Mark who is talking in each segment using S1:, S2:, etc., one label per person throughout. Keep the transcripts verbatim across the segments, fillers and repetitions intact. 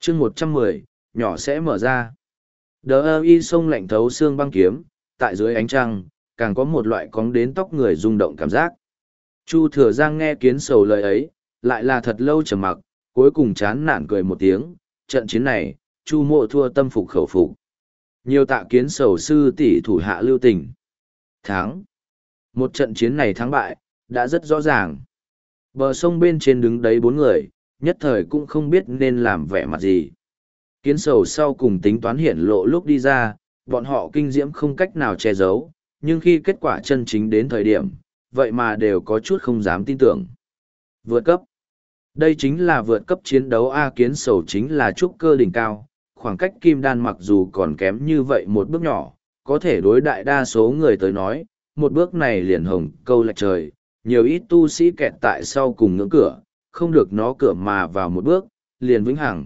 S1: chương một trăm mười, nhỏ sẽ mở ra. Đờ ơ y sông lạnh thấu xương băng kiếm, tại dưới ánh trăng, càng có một loại cóng đến tóc người rung động cảm giác. Chu Thừa Giang nghe Kiến Sầu lời ấy, lại là thật lâu trầm mặc, cuối cùng chán nản cười một tiếng, trận chiến này, Chu Mộ thua tâm phục khẩu phục. Nhiều tạ Kiến Sầu sư tỷ thủ hạ lưu tình. Thắng. Một trận chiến này thắng bại, đã rất rõ ràng. Bờ sông bên trên đứng đấy bốn người, nhất thời cũng không biết nên làm vẻ mặt gì. Kiến Sầu sau cùng tính toán hiển lộ lúc đi ra, bọn họ kinh diễm không cách nào che giấu, nhưng khi kết quả chân chính đến thời điểm, vậy mà đều có chút không dám tin tưởng. Vượt cấp. Đây chính là vượt cấp chiến đấu A. Kiến Sầu chính là trúc cơ đỉnh cao, khoảng cách kim đan mặc dù còn kém như vậy một bước nhỏ, có thể đối đại đa số người tới nói, một bước này liền hồng câu lệch trời, nhiều ít tu sĩ kẹt tại sau cùng ngưỡng cửa, không được nó cửa mà vào một bước, liền vĩnh hằng.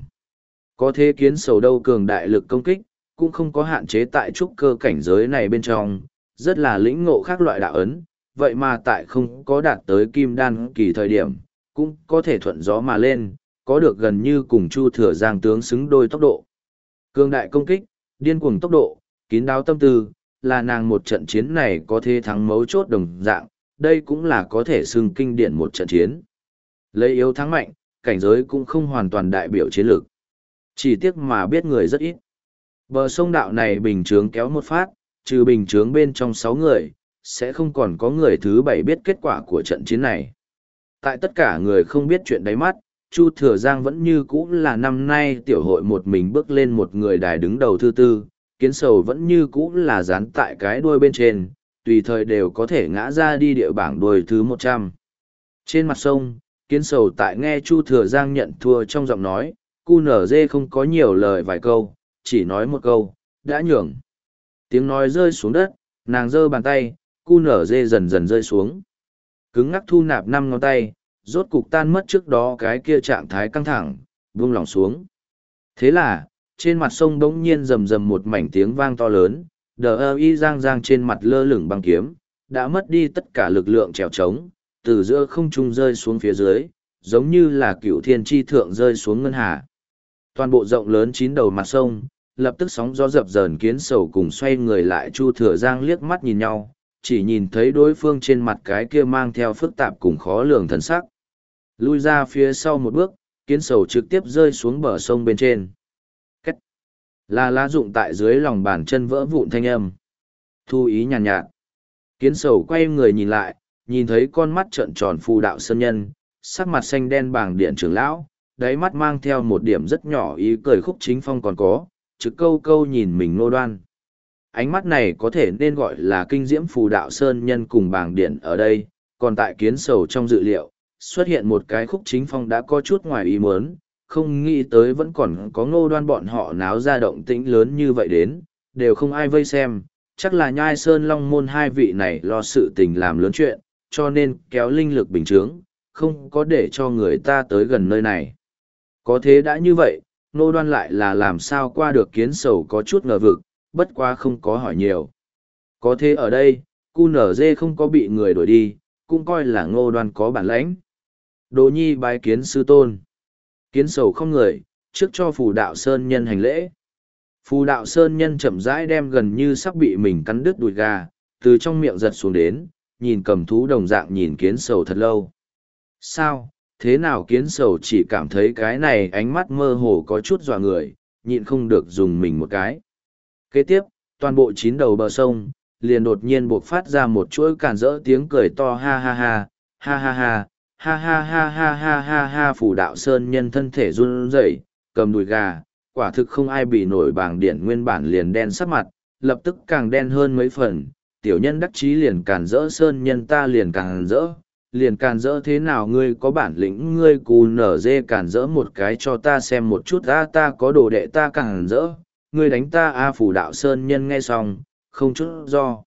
S1: Có thế Kiến Sầu đâu cường đại lực công kích, cũng không có hạn chế tại trúc cơ cảnh giới này bên trong, rất là lĩnh ngộ khác loại đạo ấn, vậy mà tại không có đạt tới kim đan kỳ thời điểm, cũng có thể thuận gió mà lên, có được gần như cùng Chu Thừa Giang tướng xứng đôi tốc độ. Cường đại công kích, điên cuồng tốc độ, kín đáo tâm tư, là nàng một trận chiến này có thể thắng mấu chốt đồng dạng, đây cũng là có thể xưng kinh điển một trận chiến. Lấy yếu thắng mạnh, cảnh giới cũng không hoàn toàn đại biểu chiến lược. Chỉ tiếc mà biết người rất ít. Bờ sông đạo này bình chướng kéo một phát, trừ bình chướng bên trong sáu người, sẽ không còn có người thứ bảy biết kết quả của trận chiến này. Tại tất cả người không biết chuyện đáy mắt, Chu Thừa Giang vẫn như cũ là năm nay tiểu hội một mình bước lên một người đài đứng đầu thứ tư, Kiến Sầu vẫn như cũ là dán tại cái đuôi bên trên, tùy thời đều có thể ngã ra đi địa bảng đuôi thứ một trăm. Trên mặt sông, Kiến Sầu tại nghe Chu Thừa Giang nhận thua trong giọng nói, cu nở dê không có nhiều lời vài câu, chỉ nói một câu, đã nhường. Tiếng nói rơi xuống đất, nàng giơ bàn tay, cu nở dê dần dần rơi xuống. Cứng ngắc thu nạp năm ngón tay, rốt cục tan mất trước đó cái kia trạng thái căng thẳng, buông lỏng xuống. Thế là, trên mặt sông bỗng nhiên rầm rầm một mảnh tiếng vang to lớn, đờ ơ y giang giang trên mặt lơ lửng băng kiếm, đã mất đi tất cả lực lượng trèo trống, từ giữa không trung rơi xuống phía dưới, giống như là cựu thiên tri thượng rơi xuống ngân hà. Toàn bộ rộng lớn chín đầu mặt sông, lập tức sóng gió dập dờn. Kiến Sầu cùng xoay người lại Chu Thừa Giang liếc mắt nhìn nhau, chỉ nhìn thấy đối phương trên mặt cái kia mang theo phức tạp cùng khó lường thần sắc. Lui ra phía sau một bước, Kiến Sầu trực tiếp rơi xuống bờ sông bên trên. Cách là lá rụng tại dưới lòng bàn chân vỡ vụn thanh âm. Thu ý nhàn nhạt, nhạt. Kiến Sầu quay người nhìn lại, nhìn thấy con mắt trợn tròn Phù Đạo Sơn Nhân, sắc mặt xanh đen bảng điện trưởng lão, đáy mắt mang theo một điểm rất nhỏ ý cười. Khúc Chính Phong còn có, trực câu câu nhìn mình Ngô Đoan. Ánh mắt này có thể nên gọi là kinh diễm Phù Đạo Sơn Nhân cùng bảng điện ở đây, còn tại Kiến Sầu trong dự liệu, xuất hiện một cái Khúc Chính Phong đã có chút ngoài ý muốn, không nghĩ tới vẫn còn có Ngô Đoan bọn họ náo ra động tĩnh lớn như vậy đến, đều không ai vây xem, chắc là Nhai Sơn Long Môn hai vị này lo sự tình làm lớn chuyện, cho nên kéo linh lực bình chướng, không có để cho người ta tới gần nơi này. Có thế đã như vậy, Ngô Đoan lại là làm sao qua được Kiến Sầu có chút ngờ vực, bất quá không có hỏi nhiều. Có thế ở đây, cu nở dê không có bị người đuổi đi, cũng coi là Ngô Đoan có bản lãnh. Đồ nhi bái kiến sư tôn. Kiến Sầu không người, trước cho Phù Đạo Sơn Nhân hành lễ. Phù Đạo Sơn Nhân chậm rãi đem gần như sắp bị mình cắn đứt đùi gà, từ trong miệng giật xuống đến, nhìn cầm thú đồng dạng nhìn Kiến Sầu thật lâu. Sao, thế nào? Kiến Sầu chỉ cảm thấy cái này ánh mắt mơ hồ có chút dọa người, nhịn không được dùng mình một cái. Kế tiếp, toàn bộ chín đầu bờ sông, liền đột nhiên buộc phát ra một chuỗi càn rỡ tiếng cười to ha ha ha, ha ha ha, ha ha ha ha ha ha ha. Phù Đạo Sơn Nhân thân thể run rẩy, cầm đùi gà, quả thực không ai bị nổi. Bảng điện nguyên bản liền đen sắc mặt, lập tức càng đen hơn mấy phần. Tiểu nhân đắc chí liền càn rỡ Sơn Nhân ta liền càn rỡ, liền càn rỡ thế nào? Ngươi có bản lĩnh ngươi cù nở dê càn rỡ một cái cho ta xem một chút. Ta ta có đồ đệ ta càn rỡ, ngươi đánh ta a. Phù Đạo Sơn Nhân nghe xong, không chút do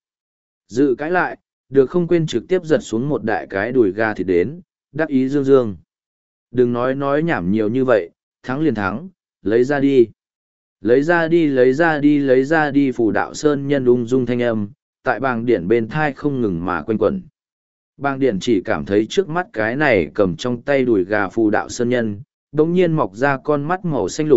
S1: dự cãi lại, được không quên trực tiếp giật xuống một đại cái đùi gà thịt đến, đắc ý dương dương. Đừng nói nói nhảm nhiều như vậy, thắng liền thắng, lấy ra đi. Lấy ra đi, lấy ra đi, lấy ra đi. Phù Đạo Sơn Nhân ung dung thanh âm, tại bàng điển bên thai không ngừng mà quanh quẩn. Bàng điển chỉ cảm thấy trước mắt cái này cầm trong tay đùi gà Phù Đạo Sơn Nhân, đống nhiên mọc ra con mắt màu xanh lục,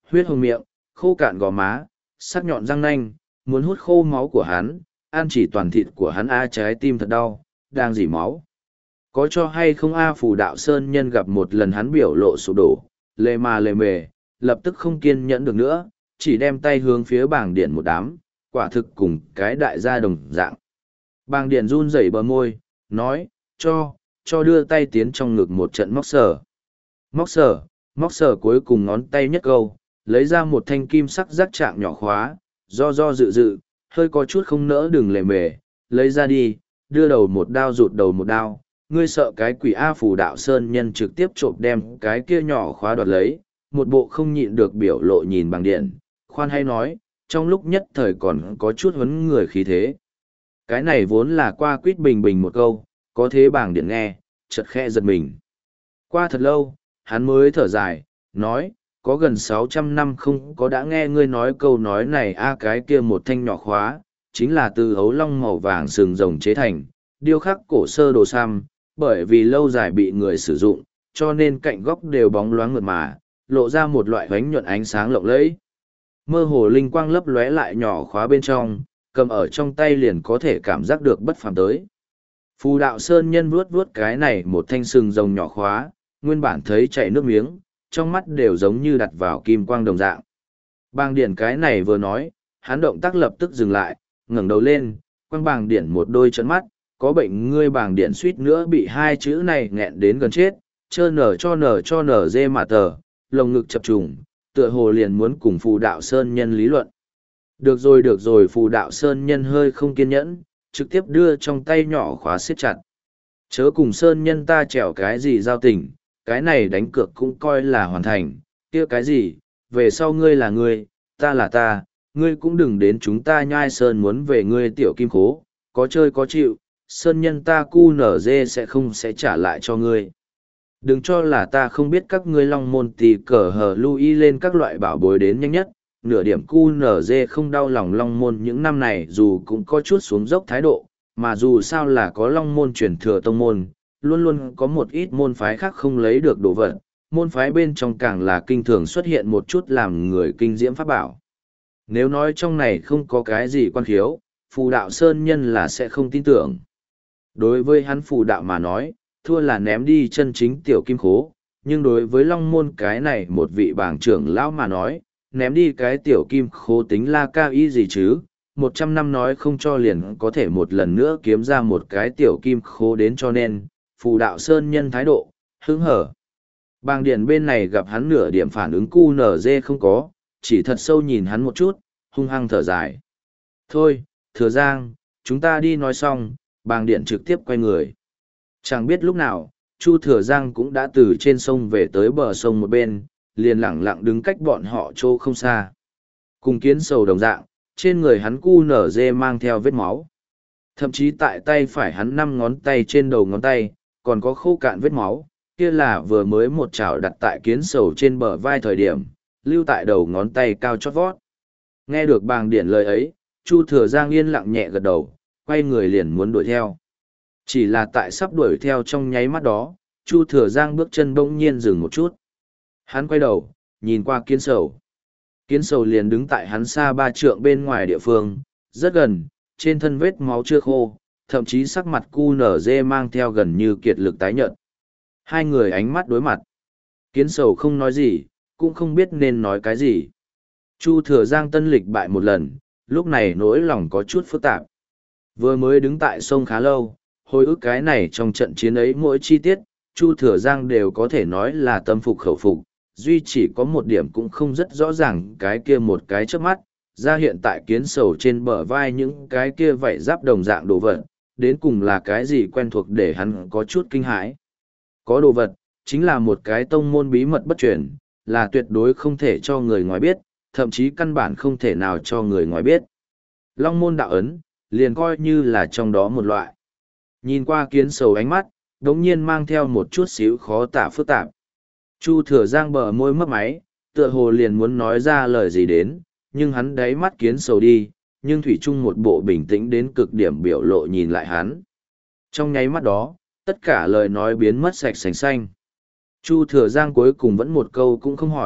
S1: huyết hồng miệng, khô cạn gò má, sắc nhọn răng nanh, muốn hút khô máu của hắn, ăn chỉ toàn thịt của hắn. A trái tim thật đau, đang dỉ máu. Có cho hay không A Phù Đạo Sơn Nhân gặp một lần hắn biểu lộ sụp đổ, lề mà lề mề, lập tức không kiên nhẫn được nữa, chỉ đem tay hướng phía bảng điện một đám, quả thực cùng cái đại gia đồng dạng. Bàng điện run rẩy bờ môi, nói, cho, cho đưa tay tiến trong ngực một trận móc sờ. Móc sờ, móc sờ cuối cùng ngón tay nhất câu, lấy ra một thanh kim sắc rác trạng nhỏ khóa, do do dự dự, hơi có chút không nỡ đừng lề mề, lấy ra đi, đưa đầu một đao rụt đầu một đao. Ngươi sợ cái quỷ A Phù Đạo Sơn Nhân trực tiếp trộm đem cái kia nhỏ khóa đoạt lấy, một bộ không nhịn được biểu lộ nhìn Bàng điện, khoan hay nói, trong lúc nhất thời còn có chút huấn người khí thế. Cái này vốn là qua quýt bình bình một câu, có thế Bàng điện nghe, chợt khẽ giật mình. Qua thật lâu, hắn mới thở dài, nói, có gần sáu trăm năm không có đã nghe ngươi nói câu nói này. A cái kia một thanh nhỏ khóa, chính là từ ấu long màu vàng sừng rồng chế thành, điêu khắc cổ sơ đồ sam, bởi vì lâu dài bị người sử dụng, cho nên cạnh góc đều bóng loáng mượt mà, lộ ra một loại ánh nhuận ánh sáng lộng lẫy. Mơ hồ linh quang lấp lóe lại nhỏ khóa bên trong, cầm ở trong tay liền có thể cảm giác được bất phàm tới. Phù Đạo Sơn Nhân vuốt vuốt cái này một thanh sừng rồng nhỏ khóa, nguyên bản thấy chảy nước miếng, trong mắt đều giống như đặt vào kim quang đồng dạng. Bàng điện cái này vừa nói, hắn động tác lập tức dừng lại, ngẩng đầu lên, quăng Bàng điện một đôi trấn mắt, có bệnh ngươi. Bàng điện suýt nữa bị hai chữ này nghẹn đến gần chết, chơ nở cho nở cho nở dê mà tờ, lồng ngực chập trùng, tựa hồ liền muốn cùng Phù Đạo Sơn Nhân lý luận. Được rồi được rồi, Phù Đạo Sơn Nhân hơi không kiên nhẫn, trực tiếp đưa trong tay nhỏ khóa siết chặt. Chớ cùng Sơn Nhân ta trẻo cái gì giao tình, cái này đánh cược cũng coi là hoàn thành, kia cái gì, về sau ngươi là ngươi, ta là ta, ngươi cũng đừng đến chúng ta nhai sơn muốn về ngươi tiểu kim khố, có chơi có chịu, Sơn Nhân ta cu nở dê sẽ không sẽ trả lại cho ngươi. Đừng cho là ta không biết các ngươi long môn tì cờ hờ lui lên các loại bảo bối đến nhanh nhất, nửa điểm cu nở dê không đau lòng long môn những năm này dù cũng có chút xuống dốc thái độ, mà dù sao là có long môn truyền thừa tông môn, luôn luôn có một ít môn phái khác không lấy được đồ vật, môn phái bên trong càng là kinh thường xuất hiện một chút làm người kinh diễm pháp bảo. Nếu nói trong này không có cái gì quan khiếu, Phù Đạo Sơn Nhân là sẽ không tin tưởng. Đối với hắn Phù Đạo mà nói, thua là ném đi chân chính tiểu kim khố, nhưng đối với long môn cái này một vị bảng trưởng lão mà nói, ném đi cái tiểu kim khố tính la cao ý gì chứ, một trăm năm nói không cho liền có thể một lần nữa kiếm ra một cái tiểu kim khố đến, cho nên Phù Đạo Sơn Nhân thái độ hứng hở. Bàng điện bên này gặp hắn nửa điểm phản ứng cu nở dê không có, chỉ thật sâu nhìn hắn một chút, hung hăng thở dài. Thôi, Thừa Giang, chúng ta đi nói xong. Bàng điện trực tiếp quay người. Chẳng biết lúc nào, Chu Thừa Giang cũng đã từ trên sông về tới bờ sông một bên, liền lẳng lặng đứng cách bọn họ chỗ không xa. Cùng Kiến Sầu đồng dạng, trên người hắn cu nở dê mang theo vết máu. Thậm chí tại tay phải hắn năm ngón tay trên đầu ngón tay, còn có khô cạn vết máu, kia là vừa mới một chảo đặt tại Kiến Sầu trên bờ vai thời điểm, lưu tại đầu ngón tay cao chót vót. Nghe được Bàng điện lời ấy, Chu Thừa Giang yên lặng nhẹ gật đầu, quay người liền muốn đuổi theo. Chỉ là tại sắp đuổi theo trong nháy mắt đó, Chu Thừa Giang bước chân bỗng nhiên dừng một chút. Hắn quay đầu, nhìn qua Kiến Sầu. Kiến Sầu liền đứng tại hắn xa ba trượng bên ngoài địa phương, rất gần, trên thân vết máu chưa khô, thậm chí sắc mặt cu nở dê mang theo gần như kiệt lực tái nhợt. Hai người ánh mắt đối mặt. Kiến Sầu không nói gì, cũng không biết nên nói cái gì. Chu Thừa Giang tân lịch bại một lần, lúc này nỗi lòng có chút phức tạp. Vừa mới đứng tại sông khá lâu, hồi ức cái này trong trận chiến ấy mỗi chi tiết, Chu Thừa Giang đều có thể nói là tâm phục khẩu phục, duy chỉ có một điểm cũng không rất rõ ràng, cái kia một cái chớp mắt, ra hiện tại Kiến Sầu trên bờ vai những cái kia vảy giáp đồng dạng đồ vật, đến cùng là cái gì quen thuộc để hắn có chút kinh hãi. Có đồ vật, chính là một cái tông môn bí mật bất truyền, là tuyệt đối không thể cho người ngoài biết, thậm chí căn bản không thể nào cho người ngoài biết. Long môn đạo ấn, liền coi như là trong đó một loại. Nhìn qua Kiến Sầu ánh mắt, đống nhiên mang theo một chút xíu khó tả phức tạp. Chu Thừa Giang bờ môi mấp máy, tựa hồ liền muốn nói ra lời gì đến, nhưng hắn đáy mắt Kiến Sầu đi, nhưng thủy chung một bộ bình tĩnh đến cực điểm biểu lộ nhìn lại hắn. Trong nháy mắt đó, tất cả lời nói biến mất sạch sành xanh. Chu Thừa Giang cuối cùng vẫn một câu cũng không hỏi,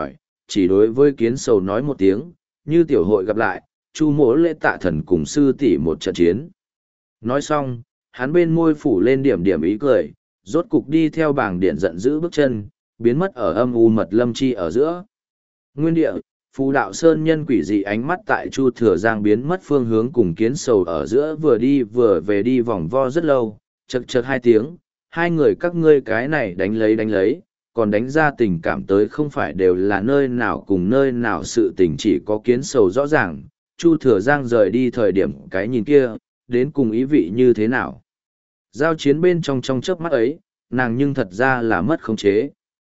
S1: chỉ đối với kiến sầu nói một tiếng, như tiểu hội gặp lại, chu mỗ lễ tạ thần cùng sư tỷ một trận chiến. Nói xong, hắn bên môi phủ lên điểm điểm ý cười, rốt cục đi theo bảng điện giận dữ bước chân, biến mất ở âm u mật lâm chi ở giữa. Nguyên địa, phù đạo sơn nhân quỷ dị ánh mắt tại chu thừa giang biến mất phương hướng cùng kiến sầu ở giữa vừa đi vừa về đi vòng vo rất lâu, chật chật hai tiếng, hai người các ngươi cái này đánh lấy đánh lấy, còn đánh ra tình cảm tới không phải đều là nơi nào cùng nơi nào sự tình chỉ có kiến sầu rõ ràng, chu thừa giang rời đi thời điểm cái nhìn kia, đến cùng ý vị như thế nào. Giao chiến bên trong trong chớp mắt ấy, nàng nhưng thật ra là mất khống chế.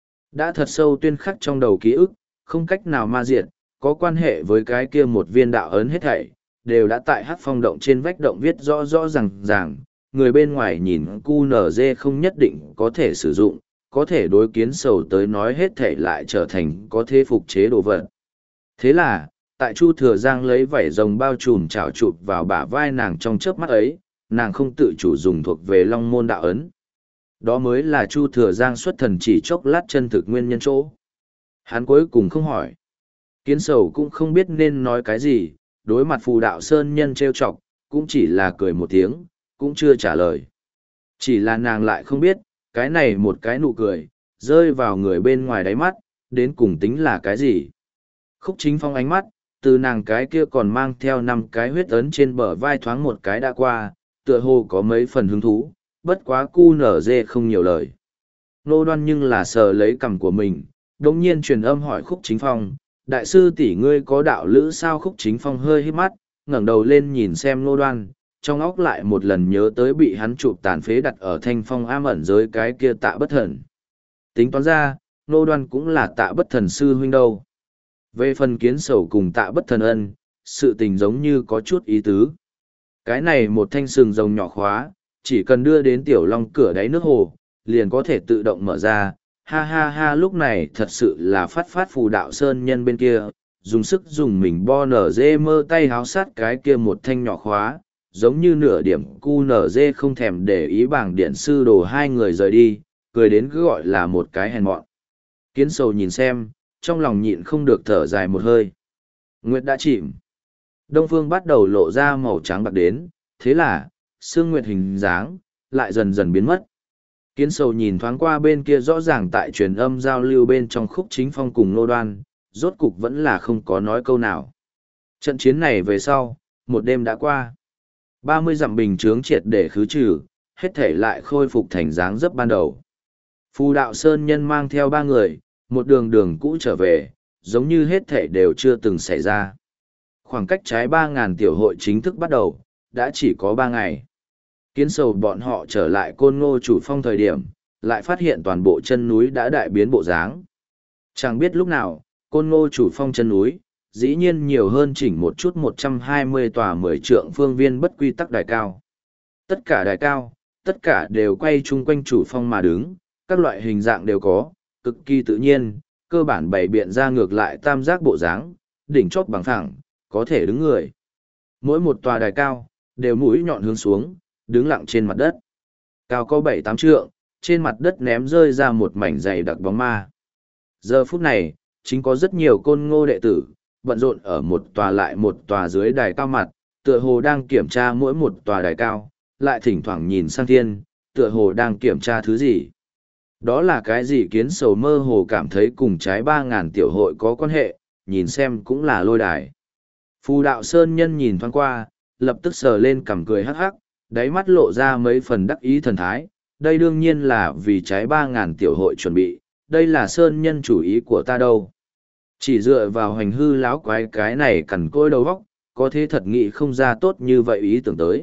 S1: Đã thật sâu tuyên khắc trong đầu ký ức, không cách nào ma diệt, có quan hệ với cái kia một viên đạo ấn hết thảy, đều đã tại hát phong động trên vách động viết rõ rõ ràng ràng, người bên ngoài nhìn cu nở dê không nhất định có thể sử dụng, có thể đối kiến sầu tới nói hết thảy lại trở thành có thể phục chế đồ vật. Thế là, tại Chu Thừa Giang lấy vảy rồng bao trùm chảo chụp vào bả vai nàng trong chớp mắt ấy, nàng không tự chủ dùng thuộc về Long Môn đạo ấn. Đó mới là Chu Thừa Giang xuất thần chỉ chốc lát chân thực nguyên nhân chỗ. Hắn cuối cùng không hỏi. Kiến sầu cũng không biết nên nói cái gì, đối mặt phù đạo sơn nhân trêu chọc, cũng chỉ là cười một tiếng, cũng chưa trả lời. Chỉ là nàng lại không biết, cái này một cái nụ cười, rơi vào người bên ngoài đáy mắt, đến cùng tính là cái gì. Khúc Chính Phong ánh mắt, từ nàng cái kia còn mang theo năm cái huyết ấn trên bờ vai thoáng một cái đã qua, tựa hồ có mấy phần hứng thú, bất quá cu nở dê không nhiều lời. Nô Đoan nhưng là sờ lấy cằm của mình, đồng nhiên truyền âm hỏi Khúc Chính Phong, đại sư tỷ ngươi có đạo lữ sao? Khúc Chính Phong hơi hít mắt, ngẩng đầu lên nhìn xem Nô Đoan, trong óc lại một lần nhớ tới bị hắn chụp tàn phế đặt ở thanh phong am ẩn giới cái kia Tạ Bất Thần. Tính toán ra, Nô Đoan cũng là Tạ Bất Thần sư huynh đâu. Về phần kiến sầu cùng Tạ Bất Thần ân, sự tình giống như có chút ý tứ. Cái này một thanh sừng rồng nhỏ khóa, chỉ cần đưa đến tiểu long cửa đáy nước hồ, liền có thể tự động mở ra. Ha ha ha, lúc này thật sự là phát phát phù đạo sơn nhân bên kia, dùng sức dùng mình bo nở dê mơ tay háo sát cái kia một thanh nhỏ khóa, giống như nửa điểm cu nở dê không thèm để ý bảng điện sư đồ hai người rời đi, cười đến cứ gọi là một cái hèn mọn. Kiến sầu nhìn xem, trong lòng nhịn không được thở dài một hơi. Nguyệt đã chìm. Đông phương bắt đầu lộ ra màu trắng bạc đến, thế là, sương nguyệt hình dáng, lại dần dần biến mất. Kiến sầu nhìn thoáng qua bên kia rõ ràng tại truyền âm giao lưu bên trong Khúc Chính Phong cùng Nô Đoan, rốt cục vẫn là không có nói câu nào. Trận chiến này về sau, một đêm đã qua. ba mươi dặm bình chướng triệt để khứ trừ, hết thể lại khôi phục thành dáng dấp ban đầu. Phù đạo sơn nhân mang theo ba người, một đường đường cũ trở về, giống như hết thể đều chưa từng xảy ra. Khoảng cách trái ba ngàn tiểu hội chính thức bắt đầu, đã chỉ có ba ngày. Kiến sầu bọn họ trở lại Côn Ngô chủ phong thời điểm, lại phát hiện toàn bộ chân núi đã đại biến bộ dáng. Chẳng biết lúc nào, Côn Ngô chủ phong chân núi, dĩ nhiên nhiều hơn chỉnh một chút một trăm hai mươi tòa mười trượng phương viên bất quy tắc đài cao. Tất cả đài cao, tất cả đều quay chung quanh chủ phong mà đứng, các loại hình dạng đều có, cực kỳ tự nhiên, cơ bản bày biện ra ngược lại tam giác bộ dáng, đỉnh chóp bằng phẳng, có thể đứng người. Mỗi một tòa đài cao, đều mũi nhọn hướng xuống, đứng lặng trên mặt đất. Cao có bảy tám trượng, trên mặt đất ném rơi ra một mảnh dày đặc bóng ma. Giờ phút này, chính có rất nhiều Côn Ngô đệ tử, bận rộn ở một tòa lại một tòa dưới đài cao mặt, tựa hồ đang kiểm tra mỗi một tòa đài cao, lại thỉnh thoảng nhìn sang thiên, tựa hồ đang kiểm tra thứ gì. Đó là cái gì? Kiến sầu mơ hồ cảm thấy cùng trái ba ngàn tiểu hội có quan hệ, nhìn xem cũng là lôi đài. Phù đạo sơn nhân nhìn thoáng qua, lập tức sờ lên cằm cười hắc hắc, đáy mắt lộ ra mấy phần đắc ý thần thái. Đây đương nhiên là vì trái ba ngàn tiểu hội chuẩn bị, đây là sơn nhân chủ ý của ta đâu. Chỉ dựa vào hành hư láo quái cái này cằn côi đầu vóc, có thế thật nghĩ không ra tốt như vậy ý tưởng tới.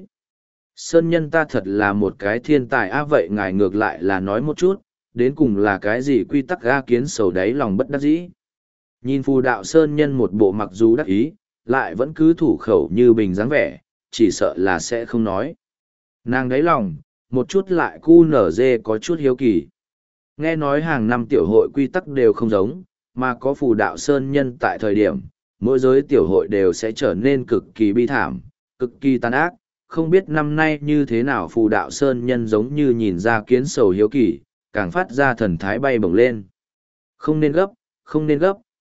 S1: Sơn nhân ta thật là một cái thiên tài a, vậy ngài ngược lại là nói một chút, đến cùng là cái gì quy tắc ga? Kiến sầu đáy lòng bất đắc dĩ. Nhìn phù đạo sơn nhân một bộ mặc dù đắc ý, lại vẫn cứ thủ khẩu như bình dáng vẻ, chỉ sợ là sẽ không nói. Nàng đáy lòng, một chút lại cu nở dê có chút hiếu kỳ. Nghe nói hàng năm tiểu hội quy tắc đều không giống, mà có phù đạo sơn nhân tại thời điểm, mỗi giới tiểu hội đều sẽ trở nên cực kỳ bi thảm, cực kỳ tàn ác. Không biết năm nay như thế nào, phù đạo sơn nhân giống như nhìn ra kiến sầu hiếu kỳ, càng phát ra thần thái bay bổng lên. Không nên gấp, không nên gấp,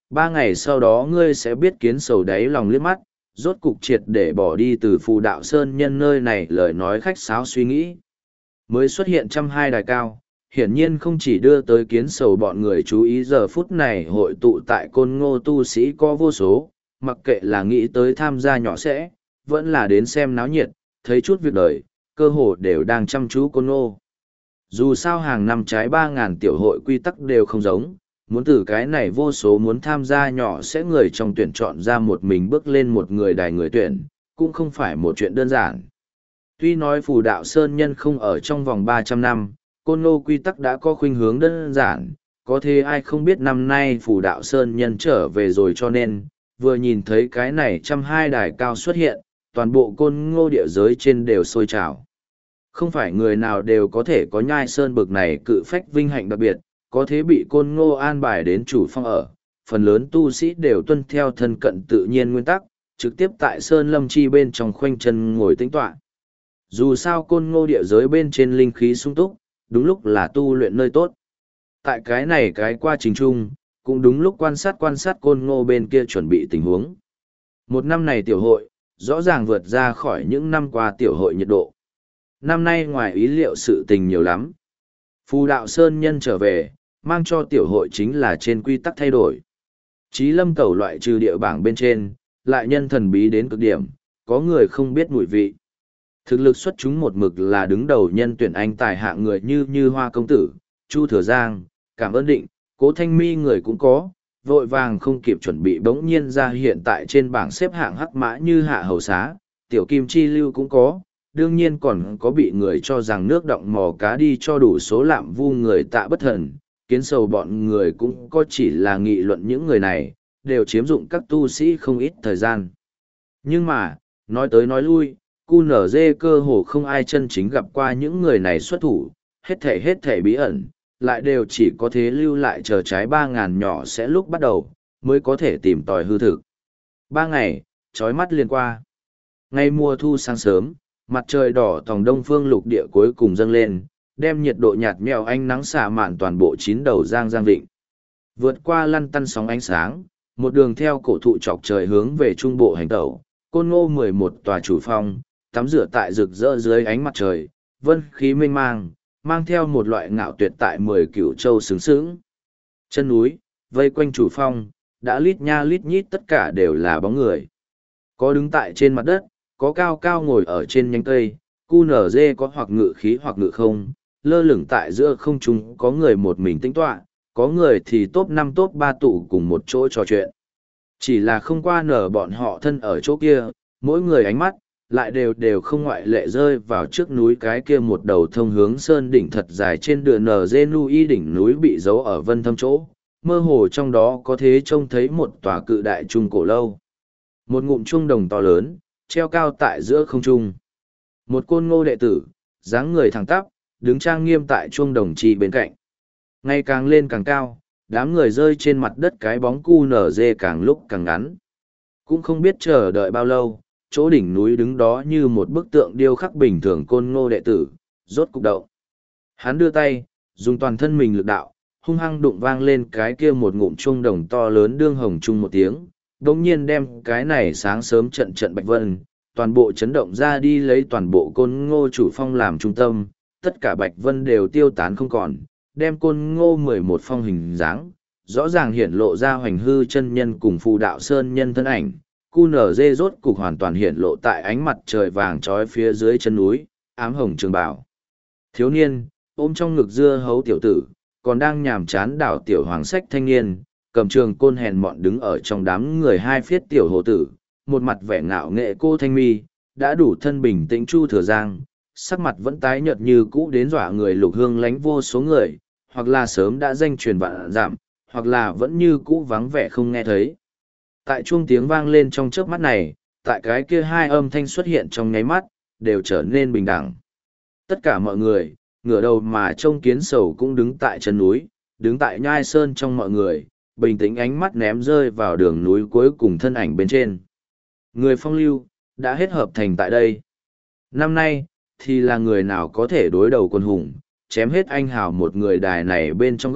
S1: Ba ngày sau đó ngươi sẽ biết kiến sầu đáy lòng liếc mắt, rốt cục triệt để bỏ đi từ phù đạo sơn nhân nơi này lời nói khách sáo suy nghĩ. Mới xuất hiện trăm hai đài cao, hiển nhiên không chỉ đưa tới kiến sầu bọn người chú ý giờ phút này hội tụ tại côn ngô tu sĩ có vô số, mặc kệ là nghĩ tới tham gia nhỏ sẽ, vẫn là đến xem náo nhiệt, thấy chút việc đời, cơ hồ đều đang chăm chú côn ngô. Dù sao hàng năm trái ba ngàn tiểu hội quy tắc đều không giống, muốn từ cái này vô số muốn tham gia nhỏ sẽ người trong tuyển chọn ra một mình bước lên một người đài người tuyển, cũng không phải một chuyện đơn giản. Tuy nói phù đạo sơn nhân không ở trong vòng ba trăm năm, côn ngô quy tắc đã có khuynh hướng đơn giản, có thế ai không biết năm nay phù đạo sơn nhân trở về rồi cho nên, vừa nhìn thấy cái này trăm hai đài cao xuất hiện, toàn bộ côn ngô địa giới trên đều sôi trào. Không phải người nào đều có thể có nhai sơn bực này cự phách vinh hạnh đặc biệt, có thế bị côn ngô an bài đến chủ phong ở, phần lớn tu sĩ đều tuân theo thân cận tự nhiên nguyên tắc, trực tiếp tại sơn lâm chi bên trong khoanh chân ngồi tĩnh tọa. Dù sao côn ngô địa giới bên trên linh khí sung túc, đúng lúc là tu luyện nơi tốt. Tại cái này cái qua trình chung, cũng đúng lúc quan sát quan sát côn ngô bên kia chuẩn bị tình huống. Một năm này tiểu hội, rõ ràng vượt ra khỏi những năm qua tiểu hội nhiệt độ. Năm nay ngoài ý liệu sự tình nhiều lắm. Phù đạo sơn nhân trở về, mang cho tiểu hội chính là trên quy tắc thay đổi. Chí lâm cầu loại trừ địa bảng bên trên, lại nhân thần bí đến cực điểm, có người không biết mùi vị. Thực lực xuất chúng một mực là đứng đầu nhân tuyển anh tài hạng người như như Hoa Công Tử, Chu Thừa Giang, Cảm ơn định, Cố Thanh Mi người cũng có, vội vàng không kịp chuẩn bị bỗng nhiên ra hiện tại trên bảng xếp hạng hắc mã như Hạ Hầu Xá, Tiểu Kim Chi Lưu cũng có, đương nhiên còn có bị người cho rằng nước động mò cá đi cho đủ số lạm vu người Tạ Bất Thần, kiến sầu bọn người cũng có chỉ là nghị luận những người này, đều chiếm dụng các tu sĩ không ít thời gian. Nhưng mà, nói tới nói lui, cu nở dê cơ hồ không ai chân chính gặp qua những người này xuất thủ, hết thể hết thể bí ẩn, lại đều chỉ có thế lưu lại chờ trái ba ngàn nhỏ sẽ lúc bắt đầu, mới có thể tìm tòi hư thực. Ba ngày, trói mắt liền qua. Ngay mùa thu sáng sớm, mặt trời đỏ tòng đông phương lục địa cuối cùng dâng lên, đem nhiệt độ nhạt mèo ánh nắng xả mạn toàn bộ chín đầu giang giang vịnh. Vượt qua lăn tăn sóng ánh sáng, một đường theo cổ thụ chọc trời hướng về trung bộ hành tẩu, côn ngô mười một tòa chủ phong, tắm rửa tại rực rỡ dưới ánh mặt trời, vân khí mênh mang, mang theo một loại ngạo tuyệt tại mười cửu châu sướng sướng. Chân núi, vây quanh chủ phong, đã lít nha lít nhít tất cả đều là bóng người. Có đứng tại trên mặt đất, có cao cao ngồi ở trên nhánh cây, cu nở dê có hoặc ngự khí hoặc ngự không, lơ lửng tại giữa không trung có người một mình tĩnh tọa, có người thì top năm top ba tụ cùng một chỗ trò chuyện. Chỉ là không qua nở bọn họ thân ở chỗ kia, mỗi người ánh mắt, lại đều đều không ngoại lệ rơi vào trước núi cái kia một đầu thông hướng sơn đỉnh thật dài trên đường nở dê nu y đỉnh núi bị giấu ở vân thâm chỗ, mơ hồ trong đó có thế trông thấy một tòa cự đại trung cổ lâu. Một ngụm trung đồng to lớn, treo cao tại giữa không trung. Một côn ngô đệ tử, dáng người thẳng tắp, đứng trang nghiêm tại chuông đồng trì bên cạnh. Ngày càng lên càng cao, đám người rơi trên mặt đất cái bóng cu nở dê càng lúc càng ngắn. Cũng không biết chờ đợi bao lâu, chỗ đỉnh núi đứng đó như một bức tượng điêu khắc bình thường côn ngô đệ tử, rốt cục động. Hắn đưa tay, dùng toàn thân mình lực đạo, hung hăng đụng vang lên cái kia một ngụm chuông đồng to lớn đương hồng chung một tiếng, đồng nhiên đem cái này sáng sớm trận trận bạch vân, toàn bộ chấn động ra đi lấy toàn bộ côn ngô chủ phong làm trung tâm, tất cả bạch vân đều tiêu tán không còn, đem côn ngô mười một phong hình dáng, rõ ràng hiển lộ ra hoành hư chân nhân cùng phù đạo sơn nhân thân ảnh, cu nở dê rốt cục hoàn toàn hiển lộ tại ánh mặt trời vàng trói phía dưới chân núi, ám hồng trường bảo. Thiếu niên, ôm trong ngực dưa hấu tiểu tử, còn đang nhàm chán đảo tiểu hoàng sách thanh niên, cầm trường côn hèn mọn đứng ở trong đám người hai phiết tiểu hồ tử, một mặt vẻ ngạo nghệ cô thanh mi, đã đủ thân bình tĩnh Chu Thừa Giang, sắc mặt vẫn tái nhợt như cũ đến dọa người lục hương lánh vô số người, hoặc là sớm đã danh truyền vạn giảm, hoặc là vẫn như cũ vắng vẻ không nghe thấy. Tại chuông tiếng vang lên trong chớp mắt này, tại cái kia hai âm thanh xuất hiện trong nháy mắt, đều trở nên bình đẳng. Tất cả mọi người, ngửa đầu mà trông kiến sầu cũng đứng tại chân núi, đứng tại nhai sơn trong mọi người, bình tĩnh ánh mắt ném rơi vào đường núi cuối cùng thân ảnh bên trên. Người phong lưu, đã hết hợp thành tại đây. Năm nay, thì là người nào có thể đối đầu quân hùng, chém hết anh hào một người đài này bên trong góc,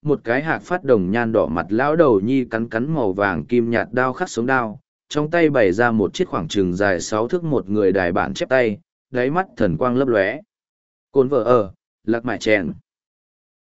S1: một cái hạc phát đồng nhan đỏ mặt lão đầu nhi cắn cắn màu vàng kim nhạt đao khắc sống đao, trong tay bày ra một chiếc khoảng trừng dài sáu thước một người đài bản chép tay, đáy mắt thần quang lấp lóe. Cồn vợ ở, lạc mại chèn.